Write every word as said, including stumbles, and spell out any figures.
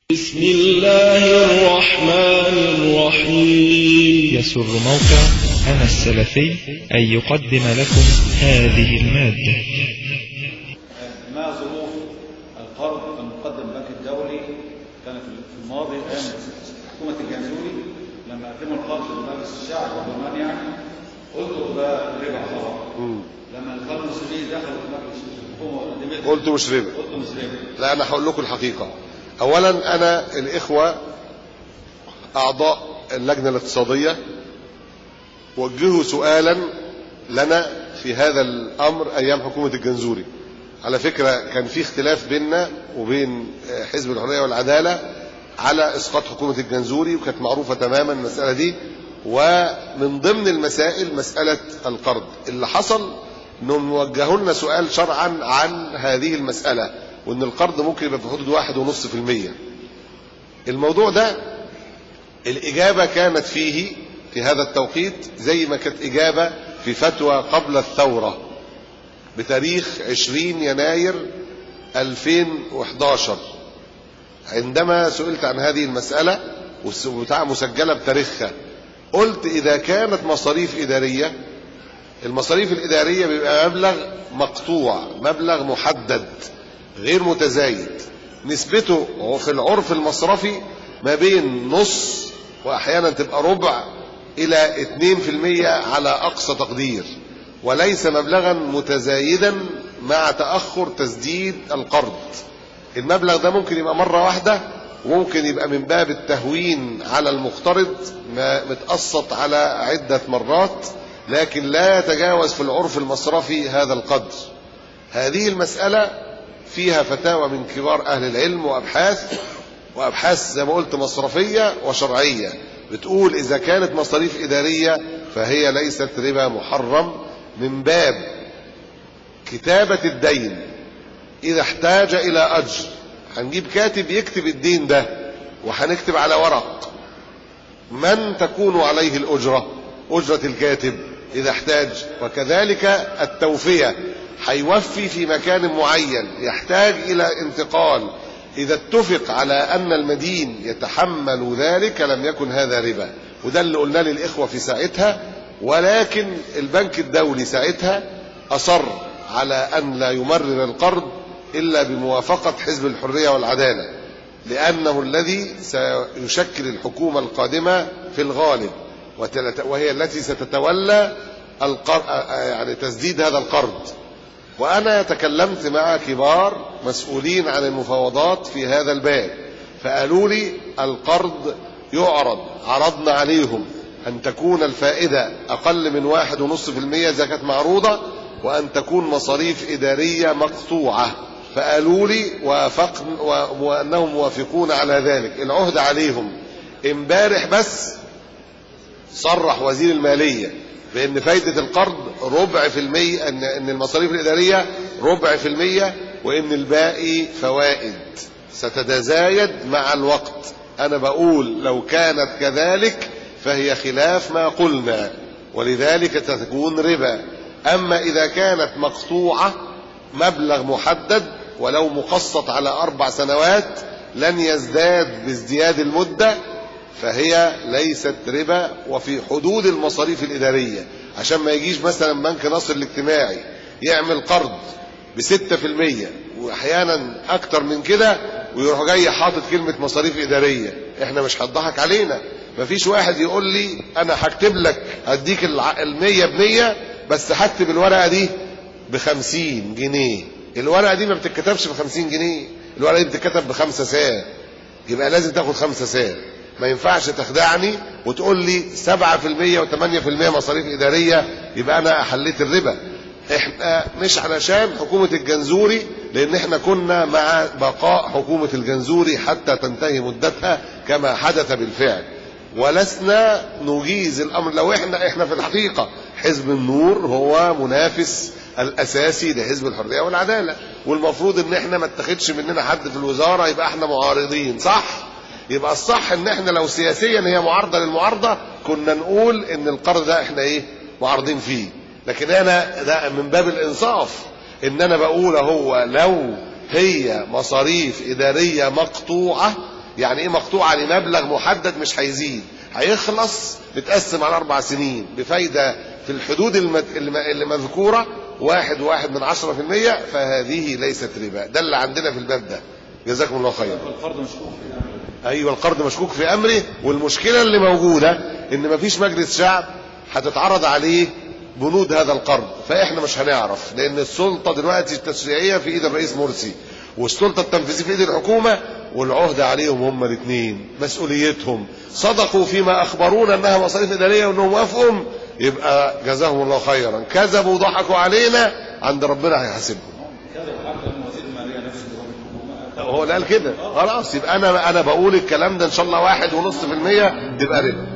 بسم الله الرحمن الرحيم. يسر موقع أنا السلفي أن يقدم لكم هذه المادة. ما ظروف القرض المقدم البنك الدولي كان في الماضي أيام حكومة الجنزوري لما قدموا القرض لمجلس الشعب والبرلمان، يعني قلتوا ده ربا خلاص. لما الإخوان المسلمين دخلوا في مجلس الحكومة قلتوا مش ربا. قلتوا مش ربا. لا، أنا هقول لكم الحقيقة. أولا، أنا الإخوة أعضاء اللجنة الاقتصادية وجهوا سؤالا لنا في هذا الأمر أيام حكومة الجنزوري. على فكرة كان في اختلاف بيننا وبين حزب الحرية والعدالة على إسقاط حكومة الجنزوري، وكانت معروفة تماما المسألة دي. ومن ضمن المسائل مسألة القرض. اللي حصل أنهم وجهوا لنا سؤال شرعا عن هذه المسألة، وأن القرض ممكن يبقى في حدود واحد ونص في المية. الموضوع ده الإجابة كانت فيه في هذا التوقيت زي ما كانت إجابة في فتوى قبل الثورة بتاريخ عشرين يناير ألفين وإحدى عشر. عندما سئلت عن هذه المسألة وبتاع مسجلة بتاريخها، قلت إذا كانت مصاريف إدارية، المصاريف الإدارية بيبقى مبلغ مقطوع، مبلغ محدد غير متزايد، نسبته في العرف المصرفي ما بين نص وأحيانا تبقى ربع إلى اتنين في المية على أقصى تقدير، وليس مبلغا متزايدا مع تأخر تسديد القرض. المبلغ ده ممكن يبقى مرة واحدة، وممكن يبقى من باب التهوين على المقترض متقسط على عدة مرات، لكن لا يتجاوز في العرف المصرفي هذا القدر. هذه المسألة فيها فتاوى من كبار أهل العلم وأبحاث وأبحاث زي ما قلت مصرفية وشرعية، بتقول إذا كانت مصاريف إدارية فهي ليست ربا محرم من باب كتابة الدين. إذا احتاج إلى أجر هنجيب كاتب يكتب الدين ده، وهنكتب على ورق من تكون عليه الأجرة، أجرة الكاتب إذا احتاج. وكذلك التوفية، هيوفي في مكان معين يحتاج إلى انتقال، إذا اتفق على أن المدين يتحمل ذلك لم يكن هذا ربا. وده اللي قلنا للإخوة في ساعتها. ولكن البنك الدولي ساعتها أصر على أن لا يمرر القرض إلا بموافقة حزب الحرية والعدالة، لأنه الذي سيشكل الحكومة القادمة في الغالب، وهي التي ستتولى يعني تسديد هذا القرض. وأنا تكلمت مع كبار مسؤولين عن المفاوضات في هذا الباب، فقالوا لي القرض يعرض، عرضنا عليهم أن تكون الفائدة أقل من واحد ونصف في المية إذا كانت معروضة، وأن تكون مصاريف إدارية مقطوعة. فقالوا لي وافقن وأنهم موافقون على ذلك. العهد عليهم. امبارح بس صرح وزير المالية بأن فايدة القرض ربع في المية، أن أن المصاريف الإدارية ربع في المية، وأن الباقي فوائد ستتزايد مع الوقت. أنا بقول لو كانت كذلك فهي خلاف ما قلنا، ولذلك تكون ربا. أما إذا كانت مقطوعة مبلغ محدد ولو مقسط على أربع سنوات لن يزداد بازدياد المدة، فهي ليست ربا وفي حدود المصاريف الإدارية. عشان ما يجيش مثلا بنك نصر الاجتماعي يعمل قرض بستة في المية وأحيانا أكتر من كده ويروح جاي حاطط كلمة مصاريف إدارية. احنا مش هتضحك علينا. مفيش واحد يقول لي أنا هكتب لك هديك المية بمية، بس هكتب الورقة دي بخمسين جنيه. الورقة دي ما بتتكتبش بخمسين جنيه، الورقة دي بتتكتب بخمسة ساعة، يبقى لازم تاخد خمسة ساعة. ما ينفعش تخدعني وتقول لي سبعة في المية وثمانية في المية مصاريف إدارية يبقى أنا حليت الربا. احنا مش علشان حكومة الجنزوري، لأن احنا كنا مع بقاء حكومة الجنزوري حتى تنتهي مدتها كما حدث بالفعل، ولسنا نجيز الأمر. لو احنا احنا في الحقيقة حزب النور هو منافس الأساسي لحزب الحرية والعدالة، والمفروض ان احنا ما اتخذش مننا حد في الوزارة يبقى احنا معارضين، صح؟ يبقى الصح ان احنا لو سياسيا هي معارضة للمعارضة كنا نقول ان القرض ده احنا ايه معارضين فيه. لكن انا ده من باب الانصاف ان انا بقول هو لو هي مصاريف ادارية مقطوعة يعني ايه مقطوعة لمبلغ محدد مش هيزيد، هيخلص متقسم على اربع سنين بفايدة في الحدود اللي مذكورة واحد واحد من عشرة في المية، فهذه ليست ربا. ده اللي عندنا في الباب ده. جزاكم الله خيرا. القرض مشكوك في امره. ايوه القرض مشكوك في امره. والمشكلة اللي موجودة ان مفيش مجلس شعب هتتعرض عليه بنود هذا القرض، فاحنا مش هنعرف، لان السلطة دلوقتي التشريعية في ايد الرئيس مرسي والسلطة التنفيذية في ايد الحكومة، والعهد عليهم هم الاثنين، مسؤوليتهم. صدقوا فيما اخبرونا انها مصاريف ادارية وانهم وافقوا، يبقى جزاهم الله خيرا. كذبوا وضحكوا علينا، عند ربنا هيحاسبهم. هو اللي قال كده خلاص، يبقى انا انا بقول الكلام ده ان شاء الله واحد ونص في المية تبقى ربا.